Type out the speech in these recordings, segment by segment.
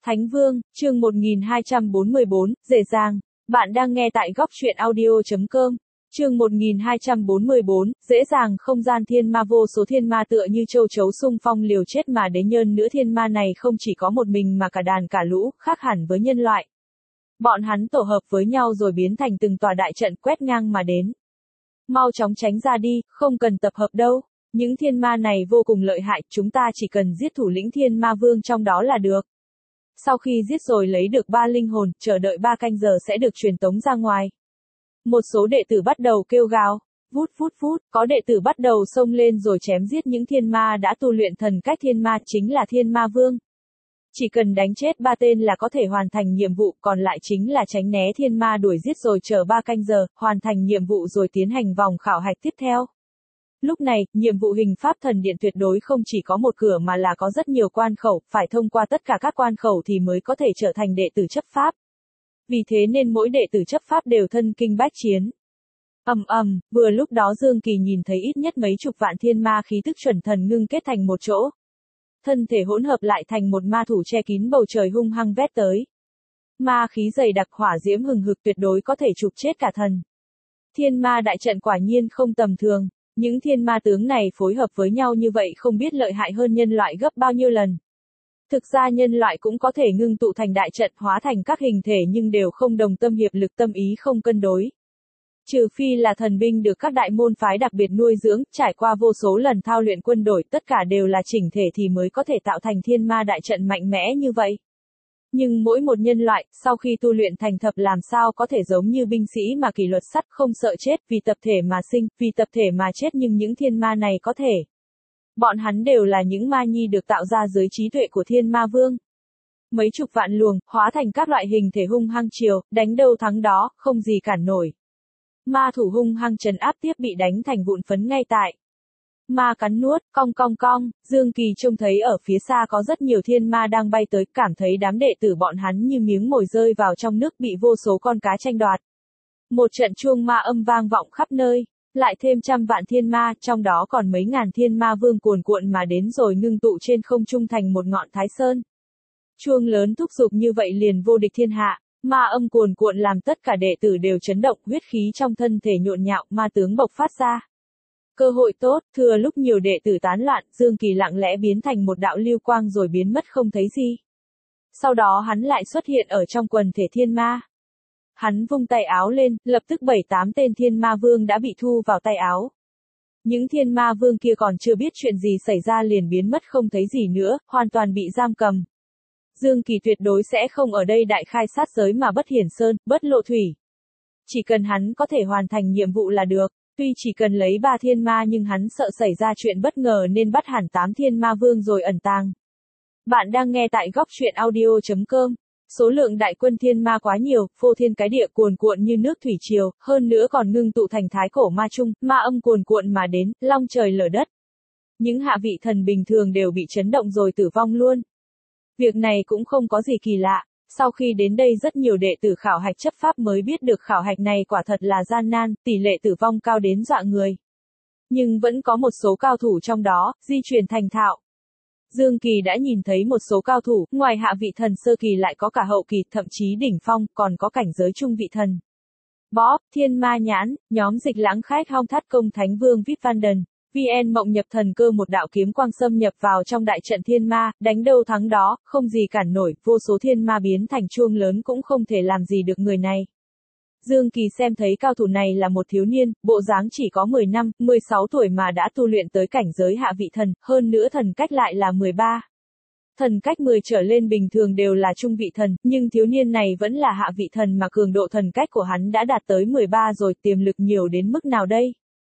Thánh Vương, chương 1244, dễ dàng. Bạn đang nghe tại góc truyện audio.com. Chương 1244, dễ dàng. Không gian thiên ma. Vô số thiên ma tựa như châu chấu xung phong liều chết mà đến. Nhân nữa thiên ma này không chỉ có một mình mà cả đàn cả lũ, khác hẳn với nhân loại. Bọn hắn tổ hợp với nhau rồi biến thành từng tòa đại trận quét ngang mà đến. Mau chóng tránh ra đi, không cần tập hợp đâu. Những thiên ma này vô cùng lợi hại, chúng ta chỉ cần giết thủ lĩnh thiên ma vương trong đó là được. Sau khi giết rồi lấy được 3 linh hồn, chờ đợi 3 canh giờ sẽ được truyền tống ra ngoài. Một số đệ tử bắt đầu kêu gào, vút vút vút, có đệ tử bắt đầu xông lên rồi chém giết những thiên ma đã tu luyện thần cách thiên ma, chính là thiên ma vương. Chỉ cần đánh chết 3 tên là có thể hoàn thành nhiệm vụ, còn lại chính là tránh né thiên ma đuổi giết rồi chờ 3 canh giờ, hoàn thành nhiệm vụ rồi tiến hành vòng khảo hạch tiếp theo. Lúc này, nhiệm vụ hình pháp thần điện tuyệt đối không chỉ có một cửa mà là có rất nhiều quan khẩu, phải thông qua tất cả các quan khẩu thì mới có thể trở thành đệ tử chấp pháp. Vì thế nên mỗi đệ tử chấp pháp đều thân kinh bách chiến. Vừa lúc đó Dương Kỳ nhìn thấy ít nhất mấy chục vạn thiên ma khí tức chuẩn thần ngưng kết thành một chỗ. Thân thể hỗn hợp lại thành một ma thủ che kín bầu trời hung hăng vét tới. Ma khí dày đặc hỏa diễm hừng hực tuyệt đối có thể chụp chết cả thần. Thiên ma đại trận quả nhiên không tầm thường. Những thiên ma tướng này phối hợp với nhau như vậy không biết lợi hại hơn nhân loại gấp bao nhiêu lần. Thực ra nhân loại cũng có thể ngưng tụ thành đại trận hóa thành các hình thể nhưng đều không đồng tâm hiệp lực, tâm ý không cân đối. Trừ phi là thần binh được các đại môn phái đặc biệt nuôi dưỡng, trải qua vô số lần thao luyện quân đội, tất cả đều là chỉnh thể thì mới có thể tạo thành thiên ma đại trận mạnh mẽ như vậy. Nhưng mỗi một nhân loại, sau khi tu luyện thành thập làm sao có thể giống như binh sĩ mà kỷ luật sắt không sợ chết, vì tập thể mà sinh, vì tập thể mà chết, nhưng những thiên ma này có thể. Bọn hắn đều là những ma nhi được tạo ra dưới trí tuệ của thiên ma vương. Mấy chục vạn luồng, hóa thành các loại hình thể hung hăng chiều, đánh đâu thắng đó, không gì cản nổi. Ma thủ hung hăng trấn áp tiếp bị đánh thành vụn phấn ngay tại. Ma cắn nuốt, cong, Dương Kỳ trông thấy ở phía xa có rất nhiều thiên ma đang bay tới, cảm thấy đám đệ tử bọn hắn như miếng mồi rơi vào trong nước bị vô số con cá tranh đoạt. Một trận chuông ma âm vang vọng khắp nơi, lại thêm trăm vạn thiên ma, trong đó còn mấy ngàn thiên ma vương cuồn cuộn mà đến rồi ngưng tụ trên không trung thành một ngọn Thái Sơn. Chuông lớn thúc giục như vậy liền vô địch thiên hạ. Ma âm cuồn cuộn làm tất cả đệ tử đều chấn động, huyết khí trong thân thể nhộn nhạo, ma tướng bộc phát ra. Cơ hội tốt, thừa lúc nhiều đệ tử tán loạn, Dương Kỳ lặng lẽ biến thành một đạo lưu quang rồi biến mất không thấy gì. Sau đó hắn lại xuất hiện ở trong quần thể thiên ma. Hắn vung tay áo lên, lập tức 7-8 tên thiên ma vương đã bị thu vào tay áo. Những thiên ma vương kia còn chưa biết chuyện gì xảy ra liền biến mất không thấy gì nữa, hoàn toàn bị giam cầm. Dương Kỳ tuyệt đối sẽ không ở đây đại khai sát giới mà bất hiển sơn, bất lộ thủy. Chỉ cần hắn có thể hoàn thành nhiệm vụ là được. Tuy chỉ cần lấy 3 thiên ma nhưng hắn sợ xảy ra chuyện bất ngờ nên bắt hẳn 8 thiên ma vương rồi ẩn tàng. Bạn đang nghe tại góc truyện audio.com. Số lượng đại quân thiên ma quá nhiều, phô thiên cái địa cuồn cuộn như nước thủy triều, hơn nữa còn ngưng tụ thành thái cổ ma chung, ma âm cuồn cuộn mà đến, long trời lở đất. Những hạ vị thần bình thường đều bị chấn động rồi tử vong luôn. Việc này cũng không có gì kỳ lạ. Sau khi đến đây rất nhiều đệ tử khảo hạch chấp pháp mới biết được khảo hạch này quả thật là gian nan, tỷ lệ tử vong cao đến dọa người. Nhưng vẫn có một số cao thủ trong đó, di chuyển thành thạo. Dương Kỳ đã nhìn thấy một số cao thủ, ngoài hạ vị thần sơ kỳ lại có cả hậu kỳ, thậm chí đỉnh phong, còn có cảnh giới trung vị thần. Bó, thiên ma nhãn, nhóm dịch lãng khách hong thắt công thánh vương Vít Van Đần. VN Mộng nhập thần cơ một đạo kiếm quang xâm nhập vào trong đại trận thiên ma, đánh đâu thắng đó, không gì cản nổi, vô số thiên ma biến thành chuông lớn cũng không thể làm gì được người này. Dương Kỳ xem thấy cao thủ này là một thiếu niên, bộ dáng chỉ có 10 năm, 16 tuổi mà đã tu luyện tới cảnh giới hạ vị thần, hơn nữa thần cách lại là 13. Thần cách 10 trở lên bình thường đều là trung vị thần, nhưng thiếu niên này vẫn là hạ vị thần mà cường độ thần cách của hắn đã đạt tới 13 rồi, tiềm lực nhiều đến mức nào đây?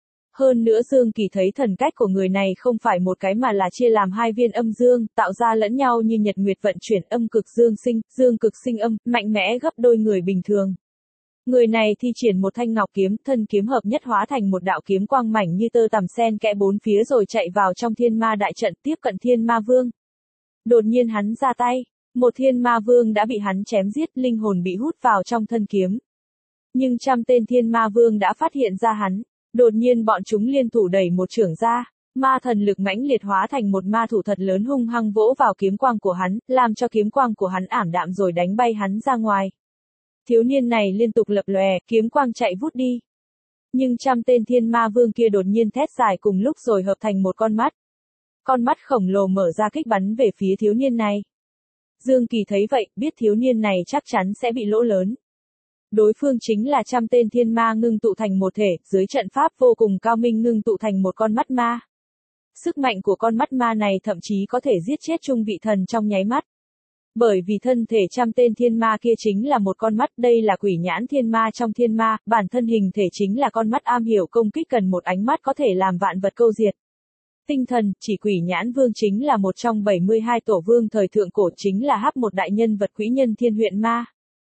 Hơn nữa Dương Kỳ thấy thần cách của người này không phải một cái mà là chia làm 2 viên âm dương, tạo ra lẫn nhau như nhật nguyệt vận chuyển, âm cực dương cực sinh âm, mạnh mẽ gấp đôi người bình thường. Người này thi triển một thanh ngọc kiếm, thân kiếm hợp nhất hóa thành một đạo kiếm quang mảnh như tơ tằm xen kẽ bốn phía rồi chạy vào trong thiên ma đại trận tiếp cận thiên ma vương. Đột nhiên hắn ra tay, một thiên ma vương đã bị hắn chém giết, linh hồn bị hút vào trong thân kiếm. Nhưng trăm tên thiên ma vương đã phát hiện ra hắn. Đột nhiên bọn chúng liên thủ đẩy một chưởng ra, Ma thần lực mãnh liệt hóa thành một ma thủ thật lớn hung hăng vỗ vào kiếm quang của hắn, làm cho kiếm quang của hắn ảm đạm rồi đánh bay hắn ra ngoài. Thiếu niên này liên tục lập lòe, kiếm quang chạy vút đi. Nhưng trăm tên thiên ma vương kia đột nhiên thét dài cùng lúc rồi hợp thành một con mắt. Con mắt khổng lồ mở ra kích bắn về phía thiếu niên này. Dương Kỳ thấy vậy, biết thiếu niên này chắc chắn sẽ bị lỗ lớn. Đối phương chính là trăm tên thiên ma ngưng tụ thành một thể, dưới trận pháp vô cùng cao minh ngưng tụ thành một con mắt ma. Sức mạnh của con mắt ma này thậm chí có thể giết chết trung vị thần trong nháy mắt. Bởi vì thân thể trăm tên thiên ma kia chính là một con mắt, đây là quỷ nhãn thiên ma trong thiên ma, bản thân hình thể chính là con mắt am hiểu công kích cần một ánh mắt có thể làm vạn vật câu diệt. Tinh thần, chỉ quỷ nhãn vương chính là một trong 72 tổ vương thời thượng cổ, chính là hắc một đại nhân vật quỹ nhân thiên huyện ma.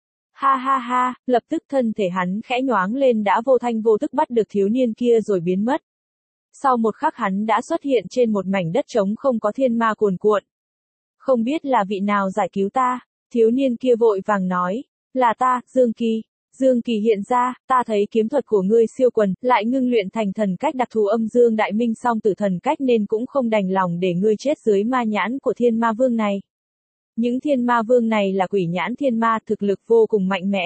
Ha ha ha, lập tức thân thể hắn khẽ nhoáng lên đã vô thanh vô tức bắt được thiếu niên kia rồi biến mất. Sau một khắc hắn đã xuất hiện trên một mảnh đất trống không có thiên ma cuồn cuộn. Không biết là vị nào giải cứu ta, thiếu niên kia vội vàng nói, là ta, Dương Kỳ. Dương Kỳ hiện ra, ta thấy kiếm thuật của ngươi siêu quần, lại ngưng luyện thành thần cách đặc thù âm dương đại minh song tử thần cách nên cũng không đành lòng để ngươi chết dưới ma nhãn của thiên ma vương này. Những thiên ma vương này là quỷ nhãn thiên ma, thực lực vô cùng mạnh mẽ.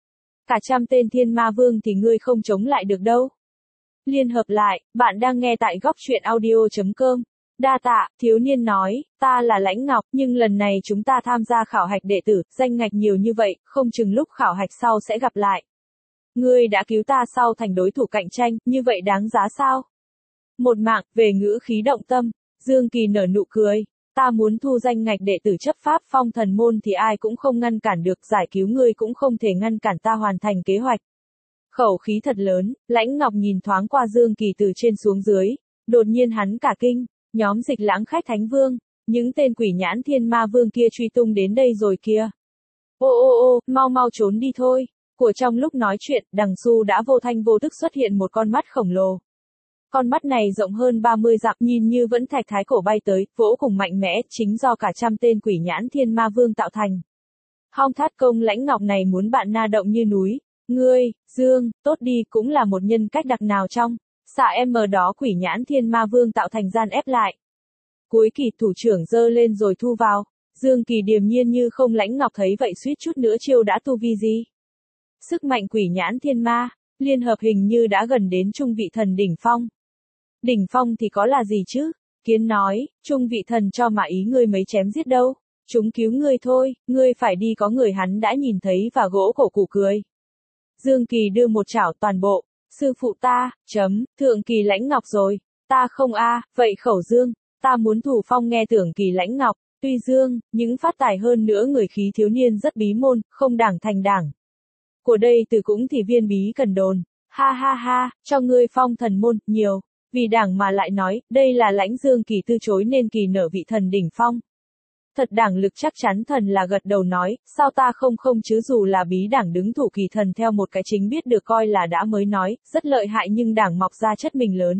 Cả trăm tên thiên ma vương thì ngươi không chống lại được đâu. Liên hợp lại, bạn đang nghe tại góc truyện audio.com. Đa tạ, thiếu niên nói, ta là Lãnh Ngọc, nhưng lần này chúng ta tham gia khảo hạch đệ tử, danh ngạch nhiều như vậy, không chừng lúc khảo hạch sau sẽ gặp lại. Ngươi đã cứu ta sau thành đối thủ cạnh tranh, như vậy đáng giá sao? Một mạng, về ngữ khí động tâm, Dương Kỳ nở nụ cười. Ta muốn thu danh ngạch đệ tử chấp pháp phong thần môn thì ai cũng không ngăn cản được, giải cứu ngươi cũng không thể ngăn cản ta hoàn thành kế hoạch. Khẩu khí thật lớn, Lãnh Ngọc nhìn thoáng qua Dương Kỳ từ trên xuống dưới, đột nhiên hắn cả kinh, nhóm Dịch Lãng khách thánh vương, những tên quỷ nhãn thiên ma vương kia truy tung đến đây rồi kìa. Ô ô ô, mau mau trốn đi thôi. Của trong lúc nói chuyện, đằng Su đã vô thanh vô tức xuất hiện một con mắt khổng lồ. Con mắt này rộng hơn 30 dặm, nhìn như vẫn thạch thái cổ bay tới, vỗ cùng mạnh mẽ, chính do cả trăm tên quỷ nhãn thiên ma vương tạo thành. Hong Thát Công Lãnh Ngọc này muốn bạn na động như núi. Ngươi, Dương, tốt đi, cũng là một nhân cách đặc nào trong xạ em đó quỷ nhãn thiên ma vương tạo thành gian ép lại. Cuối kỳ thủ trưởng giơ lên rồi thu vào. Dương Kỳ điềm nhiên như không. Lãnh Ngọc thấy vậy suýt chút nữa chiêu đã tu vi gì. Sức mạnh quỷ nhãn thiên ma, liên hợp hình như đã gần đến trung vị thần đỉnh phong. Đỉnh phong thì có là gì chứ? Kiến nói, trung vị thần cho mà ý ngươi mấy chém giết đâu. Chúng cứu ngươi thôi, ngươi phải đi có người hắn đã nhìn thấy và gỗ cổ củ cười. Dương Kỳ đưa một chảo toàn bộ. Sư phụ ta, Thượng Kỳ Lãnh Ngọc rồi. Ta không vậy Khẩu Dương, ta muốn thủ phong nghe Tưởng Kỳ Lãnh Ngọc. Tuy Dương, những phát tài hơn nữa người khí thiếu niên rất bí môn, không đảng thành đảng. Của đây từ cũng thì viên bí cần đồn. Ha ha ha, cho ngươi phong thần môn, nhiều. Vì đảng mà lại nói, đây là Lãnh Dương Kỳ từ chối nên Kỳ nở vị thần đỉnh phong. Thật đảng lực chắc chắn thần là gật đầu nói, sao ta không chứ dù là bí đảng đứng thủ Kỳ thần theo một cái chính biết được coi là đã mới nói, rất lợi hại nhưng đảng mọc ra chất mình lớn.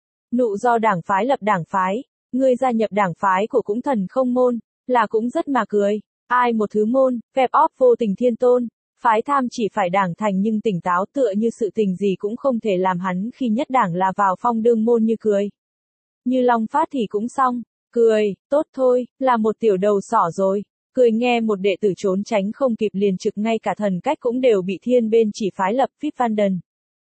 Nụ do đảng phái lập đảng phái, ngươi gia nhập đảng phái của cũng thần không môn, là cũng rất mà cười. Ai một thứ môn, phép óp vô tình thiên tôn, phái tham chỉ phải đảng thành nhưng tỉnh táo tựa như sự tình gì cũng không thể làm hắn khi nhất đảng là vào phong đương môn như cười. Như Long Phát thì cũng xong. Cười, tốt thôi, là một tiểu đầu sỏ rồi. Cười nghe một đệ tử trốn tránh không kịp liền trực ngay cả thần cách cũng đều bị thiên bên chỉ phái lập Vip Vanden.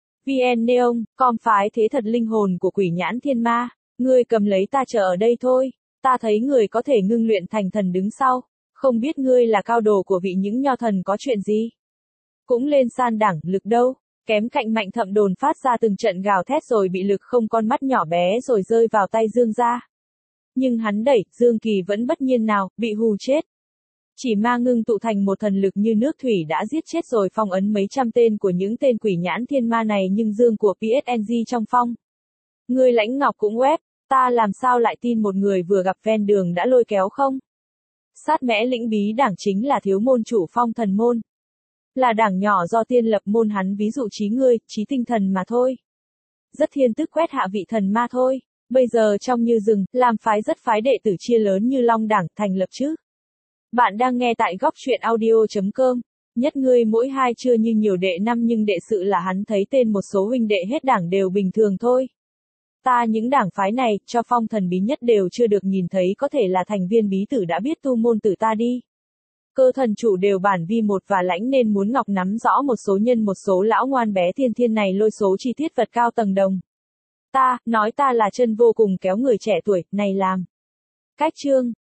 VN Neon, com phái thế thật linh hồn của quỷ nhãn thiên ma. Ngươi cầm lấy ta chờ ở đây thôi. Ta thấy người có thể ngưng luyện thành thần đứng sau. Không biết ngươi là cao đồ của vị những nho thần có chuyện gì. Cũng lên san đẳng lực đâu. Kém cạnh Mạnh Thậm đồn phát ra từng trận gào thét rồi bị lực không con mắt nhỏ bé rồi rơi vào tay Dương gia. Nhưng hắn đẩy, Dương Kỳ vẫn bất nhiên nào, bị hù chết. Chỉ ma ngưng tụ thành một thần lực như nước thủy đã giết chết rồi phong ấn mấy trăm tên của những tên quỷ nhãn thiên ma này nhưng Dương của PSNG trong phong. Ngươi Lãnh Ngọc cũng web, ta làm sao lại tin một người vừa gặp ven đường đã lôi kéo không? Sát mẽ lĩnh bí đảng chính là thiếu môn chủ phong thần môn. Là đảng nhỏ do tiên lập môn hắn ví dụ trí ngươi, trí tinh thần mà thôi. Rất thiên tức quét hạ vị thần ma thôi. Bây giờ trong như rừng, làm phái rất phái đệ tử chia lớn như Long đảng thành lập chứ. Bạn đang nghe tại góc truyện audio.com. Nhất ngươi mỗi hai chưa như nhiều đệ năm nhưng đệ sự là hắn thấy tên một số huynh đệ hết đảng đều bình thường thôi. Ta những đảng phái này, cho phong thần bí nhất đều chưa được nhìn thấy có thể là thành viên bí tử đã biết tu môn tử ta đi. Cơ thần chủ đều bản vi một và lãnh nên muốn Ngọc nắm rõ một số nhân một số lão ngoan bé thiên thiên này lôi số chi tiết vật cao tầng đồng. Ta, nói ta là chân vô cùng kéo người trẻ tuổi, này làm. Cách chương.